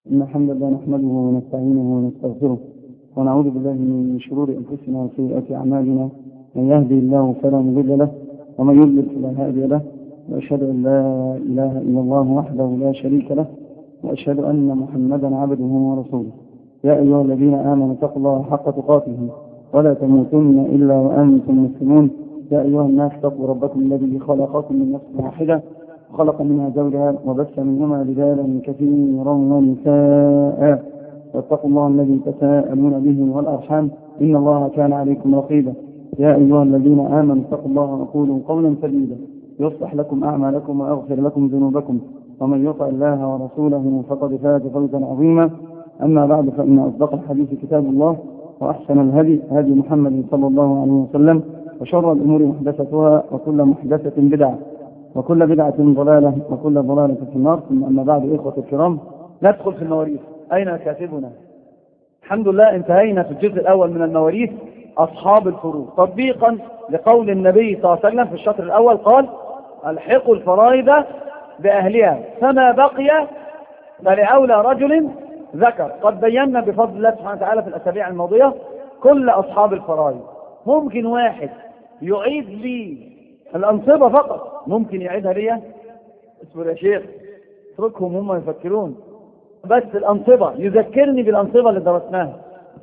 إن الحمد لله نحمده ونستعينه ونستغفره ونعوذ بالله من شرور أنفسنا وسيئات أعمالنا. من يهدي الله فلا مضل له ومن يضلل فلا هادي له، وأشهد أن لا إله إلا الله وحده لا شريك له، وأشهد أن محمدا عبده ورسوله. يا أيها الذين آمنوا اتقوا الله حق تقاته ولا تموتن إلا وأنتم مسلمون. يا أيها الناس اتقوا ربكم الذي خلقكم من نفس واحدة وخلق منها زوجها وبث منهما رجالا كثيرا ونساء، واتقوا الله الذي تساءلون به والأرحام إن الله كان عليكم رقيبا. يا أيها الذين آمنوا اتقوا الله وقولوا قولا سديدا يصلح لكم أعمالكم ويغفر لكم ذنوبكم، ومن يطع الله ورسوله فقد فاز فوزا عظيما. أما بعد، فإن أصدق الحديث كتاب الله، وأحسن الهدي هدي محمد صلى الله عليه وسلم، وشر الأمور محدثتها، وكل محدثة بدعة، وكل بدعة ضلالة، وكل ضلالة في النار. ثم أما بعد، إخوة الكرام، ندخل في المواريث. أين كاتبنا؟ الحمد لله انتهينا في الجزء الأول من المواريث، أصحاب الفروض، تطبيقا لقول النبي صلى الله عليه وسلم في الشطر الأول، قال: الحقوا الفرائض بأهلها فما بقي فلأولى رجل ذكر. قد بينا بفضل الله سبحانه وتعالى في الأسابيع الماضية كل أصحاب الفرائض. ممكن واحد يعيد لي الأنصبة فقط، ممكن يعيدها لي. اسمه يا شيخ، اتركهم هم يفكرون. بس الأنصبة يذكرني بالأنصبة اللي درسناها.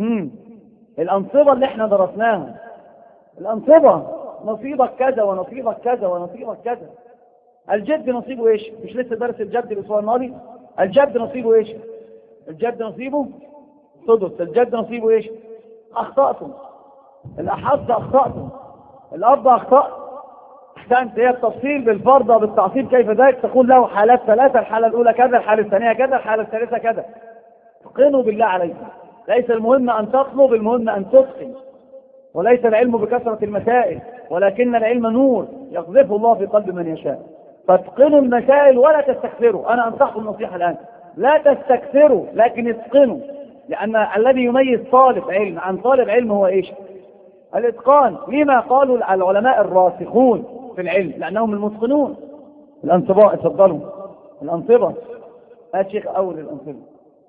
الأنصبة اللي احنا درسناها، الأنصبة نصيبك كذا ونصيبك كذا ونصيبك كذا. الجد نصيبه ايش؟ مش لسه درس الجد الأسبوع الماضي؟ الجد نصيبه ايش؟ الجد نصيبه سدس. الجد نصيبه ايش؟ أخطأتم. الأحد أخطأتم. الأب أخطأ. أحسنت. هي التفصيل بالفرض وبالتعصيب كيف ذلك؟ تقول له حالات ثلاثة: الحالة الأولى كذا، الحالة الثانية كذا، الحالة الثالثة كذا. اتقنوا بالله عليكم. ليس المهم أن تطلب، المهم أن تتقن. وليس العلم بكثرة المسائل، ولكن العلم نور يقذفه الله في قلب من يشاء. فاتقنوا المسائل ولا تستكثروا. أنا أنصحكم نصيحة الآن: لا تستكثروا، لكن اتقنوا. لأن الذي يميز طالب علم عن طالب علم هو إيش؟ الإتقان. لما قالوا العلماء الراسخون في العلم؟ لأنهم المتقنون. الأنصبة، اتفضلوا. الأنصبة الشيخ أول. الأنصبة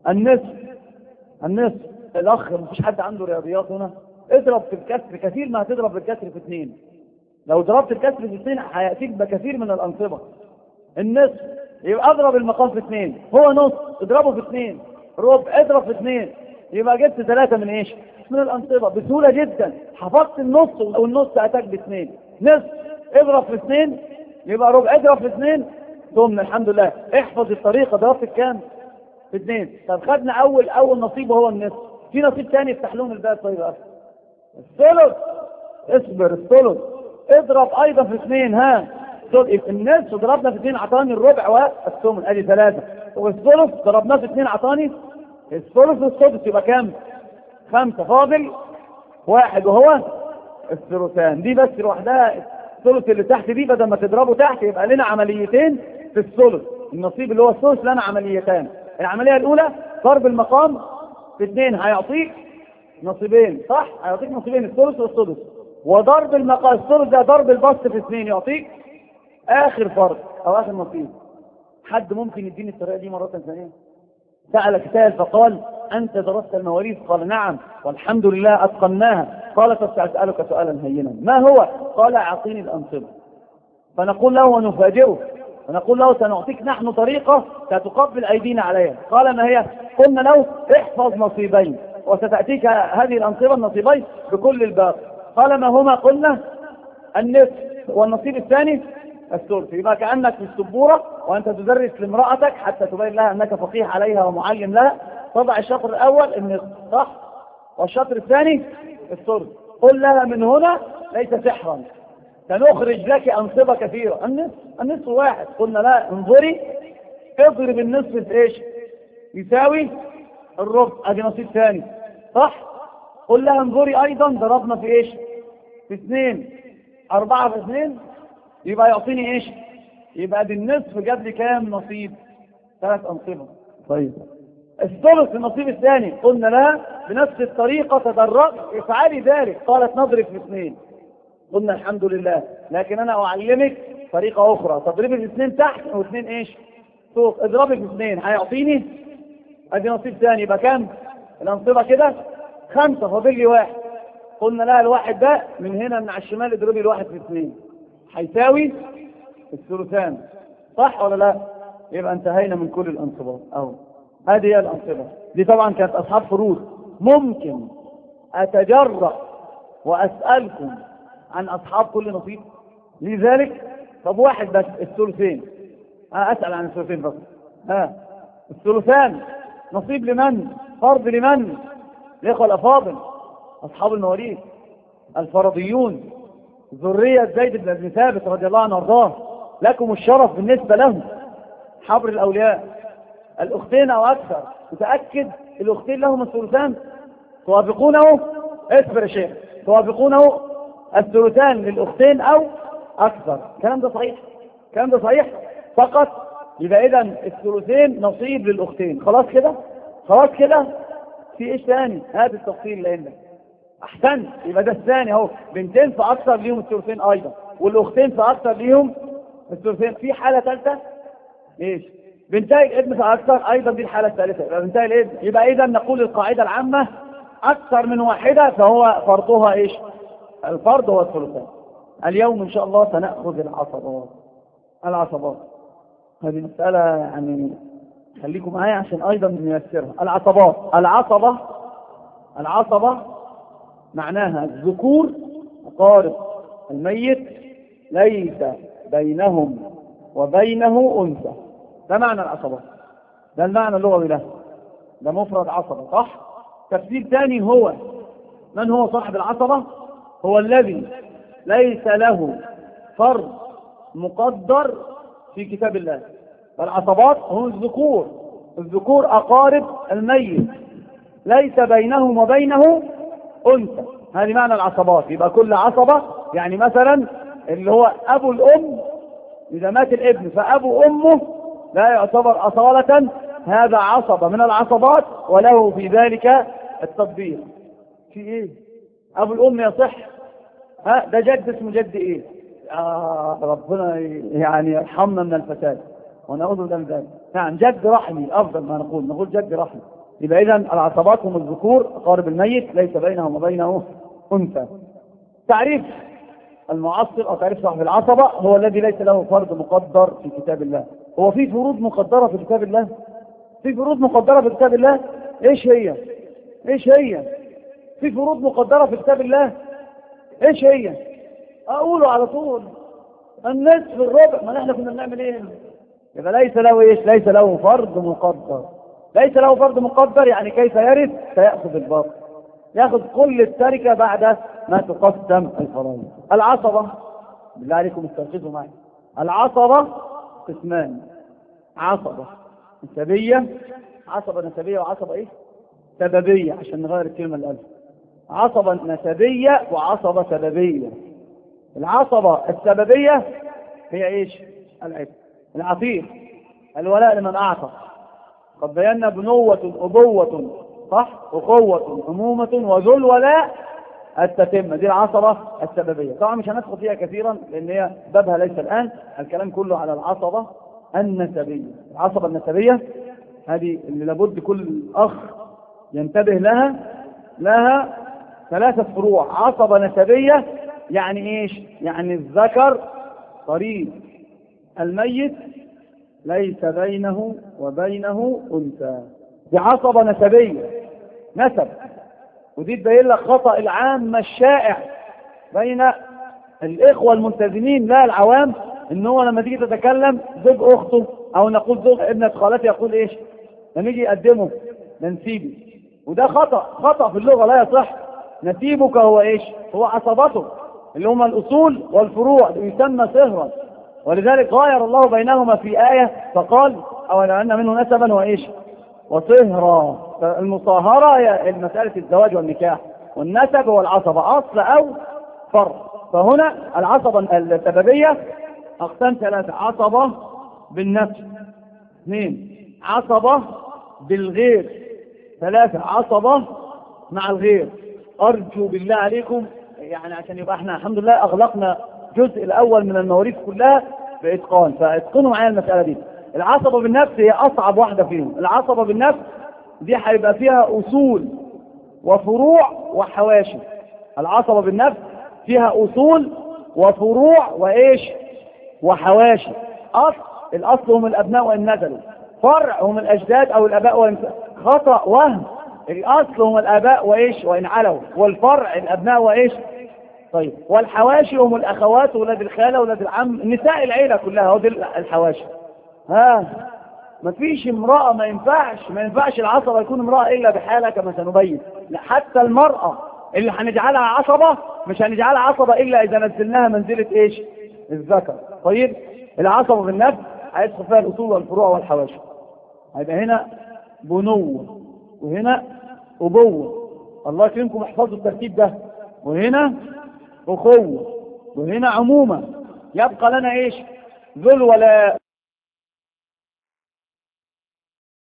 النصف. الأخ، مفيش حد عنده رياضيات هنا؟ اضرب في الكسر كثير ما هتضرب في الكسر في 2. لو ضربت الكسر في 2 هيأتيك بكثير من الأنصبة. النصف يبقى اضرب المقام في 2، هو نص، اضربه في 2. ربع اضرب في 2، يبقى جبت 3 من ايش؟ من الأنصبة. بسهولة جدا. حفظت النص، والنص أتاك ب2. نصف اضرب في 2 يبقى ربع، اضرب في 2 ثم الحمد لله. احفظ الطريقة. ضربت كام؟ في 2. طب خدنا أول نصيب وهو النصف. في نصيب ثاني يفتح لهم الباب. طيب الثلث. اصبر. الثلث اضرب أيضا في 2. النصف ضربنا في 2 أعطاني الربع والثمن، ادي 3. والثلث ضربناه في 2 أعطاني الثلث والسدس، يبقى كام؟ 5. فاضل 1 وهو الثلثان. دي بس لوحدها. الثلث اللي تحت دي بدل ما تضربه تحت يبقى لنا عمليتين في الثلث. النصيب اللي هو الثلث لنا عمليتان. العملية الأولى ضرب المقام في 2 هيعطيك نصيبين، صح؟ هيعطيك نصيبين، الثلث والسدس. وضرب المقام الثلث ده ضرب البسط في 2 يعطيك آخر فرض أو آخر نصيب. حد ممكن يديني الطريقة دي مرة ثانية؟ سأل كتاب فقال: أنت درست المواريث؟ قال: نعم والحمد لله أتقناها. قال: فسأسألك سؤالا هينا. ما هو؟ قال: أعطيني الأنصبة. فنقول له ونفاجئه ونقول له: سنعطيك نحن طريقة ستقبل أيدينا عليها. قال: ما هي؟ قلنا له: احفظ نصيبين وستأتيك هذه الأنصبة النصيبين بكل الباقي. قال: ما هما؟ قلنا: النصف والنصيب الثاني الثلث. يبقى كأنك في السبورة وأنت تدرس لامرأتك حتى تبين لها أنك فقيه عليها ومعلم لها، تضع الشطر الأول النصف، صح؟ والشطر الثاني الثلث. قل لها: من هنا ليس سحرا، سنخرج لك أنصبة كثيرة. النصف 1. قلنا: لا، انظري، اضرب النصف في ايش؟ يساوي الربع، ادي نصيب ثاني، صح؟ قل لها: انظري ايضا، ضربنا في ايش؟ في 2. 4 في 2 يبقى يعطيني ايش؟ يبقى دي النصف جاب لي كام نصيب؟ 3 أنصبة. طيب الثلث النصيب الثاني. قلنا لها بنفس الطريقة: تدرج افعلي ذلك. قالت: نضرب في 2. قلنا: الحمد لله، لكن انا اعلمك طريقة اخرى. تضربي في 2 تحت و2 ايش؟ فوق. اضربي في 2 هيعطيني ادي نصيب ثاني، يبقى كام الانصبه كده؟ 5. فاضل لي 1. قلنا لها الواحد ده من هنا من على الشمال اضربي الواحد في 2 هيساوي الثلثان، صح ولا لا؟ يبقى انتهينا من كل الانصبات اهو. هذه هي الانصبه دي. طبعا كانت اصحاب فروض. ممكن اتجرأ واسالكم عن اصحاب كل نصيب لذلك؟ طب واحد بس، الثلثين. اسال عن الثلثين بس. الثلثان نصيب لمن؟ فرض لمن؟ الاخوه الافاضل اصحاب المواريث الفرضيون ذريه زيد بن ثابت رضي الله عنه وارضاه، لكم الشرف بالنسبه لهم، حبر الاولياء. الاختين او اكثر، متاكد الاختين لهم الثلثان؟ توافقونه؟ اصبر يا شيخ. توافقونه الثلثان للاختين او اكثر؟ الكلام ده صحيح؟ الكلام ده صحيح فقط. يبقى اذا الثلثين نصيب للاختين. خلاص كده؟ خلاص كده؟ في ايش ثاني؟ هذا التفصيل اللي عندك. احسنت. يبقى ده الثاني اهو. بنتين فاكثر ليهم الثلثين ايضا، والاختين فاكثر ليهم الثلثين. في حاله ثالثه ايش؟ بنتي الابن فاكثر ايضا، دي الحاله الثالثه. يبقى بنتي الابن. يبقى اذا نقول القاعده العامه اكثر من واحده فهو فرضها ايش؟ الفرض هو الثلثان. اليوم ان شاء الله سناخذ العصبات. هذه مساله يعني خليكم معايا عشان ايضا نيسرها. العصبه معناها الذكور اقارب الميت ليس بينهم وبينه انثى. ده معنى العصبات، ده المعنى اللغوي له، ده مفرد عصبه، صح؟ تفسير ثاني هو من هو صاحب العصبه؟ هو الذي ليس له فرض مقدر في كتاب الله. فالعصبات هم الذكور أقارب الميت ليس بينهم وبينه أنثى. هذه معنى العصبات. يبقى كل عصبة يعني مثلا اللي هو أبو الأم، إذا مات الابن فأبو أمه لا يعتبر أصالة، هذا عصبة من العصبات وله في ذلك التطبيق. في إيه؟ أبو الأم يصح؟ ده جد اسمه جد إيه؟ ربنا يعني يرحمنا من الفساد ونعوذ بالله من ذلك. نعم جد رحمي افضل ما نقول جد رحمي. يبقى اذا العصبات هم الذكور اقارب الميت ليس بينهم وبينه انثى. تعريف المعصر او تعريف صاحب العصبه هو الذي ليس له فرض مقدر في كتاب الله. هو في فروض مقدره في كتاب الله؟ في فروض مقدره في كتاب الله؟ ايش هي؟ في فروض مقدره في كتاب الله؟ ايش هي؟ اقوله على طول. النصف الربع. ما احنا كنا بنعمل ايه؟ يبقى ليس له ايش؟ ليس له فرض مقدر. ليس له فرض مقدر يعني كيف يرث؟ سيأخذ الباقي، يأخذ كل التركة بعد ما تقسم الفرائض. العصبة بالله عليكم استركزوا معي. العصبة قسمان: عصبة نسبية وعصبة ايه؟ سببية، عشان نغير الكلمة الألف. عصبة نسبية وعصبة سببية. العصبة السببية هي ايش؟ العتيق، الولاء لمن اعتق. قد بينا بنوة أبوة، صح؟ أخوة أمومة وذو الولاء التتمة. دي العصبة السببية. طبعا مش هندخل فيها كثيرا لأن هي بابها ليس الآن. الكلام كله على العصبة النسبية. العصبة النسبية هذه اللي لابد كل أخ ينتبه لها 3 فروع. عصبة نسبية يعني ايش؟ يعني الذكر قريب الميت ليس بينه وبينه أنثى. دي عصبة نسبية، نسب. ودي تبين لك خطأ العام الشائع بين الإخوة الملتزمين لا العوام، إن هو لما تيجي تتكلم زوج أخته أو نقول زوج ابنة خالته يقول إيش؟ لما يجي يقدمه نسيبي. وده خطأ في اللغة لا يصح. نسيبك هو إيش؟ هو عصبته اللي هم الأصول والفروع، يسمى صهرا. ولذلك غاير الله بينهما في آية فقال أولا أن منه نسبا وإيش؟ وصهرا. المصاهرة هي مسألة الزواج والنكاح، والنسب هو العصبة أصل أو فرع. فهنا العصبة السببية أقسام 3: عصبة بالنفس، 2 عصبة بالغير، 3 عصبة مع الغير. أرجو بالله عليكم يعني عشان يبقى احنا الحمد لله أغلقنا الجزء الأول من المواريث كلها بإتقان، فاتقنوا معايا المسألة دي. العصبة بالنفس هي أصعب واحدة فيهم. العصبة بالنفس دي هيبقى فيها أصول وفروع وحواشي. العصبة بالنفس فيها أصول وفروع وإيش وحواشي. الأصل هم الأبناء وإن نزلوا، فرع هم الأجداد أو الأباء وإن خطأ وهم. الأصل هم الآباء وإيش وإن علوا، والفرع الأبناء وإيش. طيب والحواشي هم الأخوات ولاد الخالة ولاد العم، نساء العيلة كلها، هو دي الحواشي. مفيش امرأة، ما ينفعش العصبة يكون امرأة إلا بحالة كما سنبين. حتى المرأة اللي هنجعلها عصبة مش هنجعلها عصبة إلا إذا نزلناها منزلة إيش الذكر. طيب العصبة بالنفس هيدخل فيها الأصول والفروع والحواشي. هيبقى هنا بنوة وهنا أبوة، الله يكرمكم احفظوا الترتيب ده، وهنا أخوة وهنا عمومة. يبقى لنا إيش ذو الولاء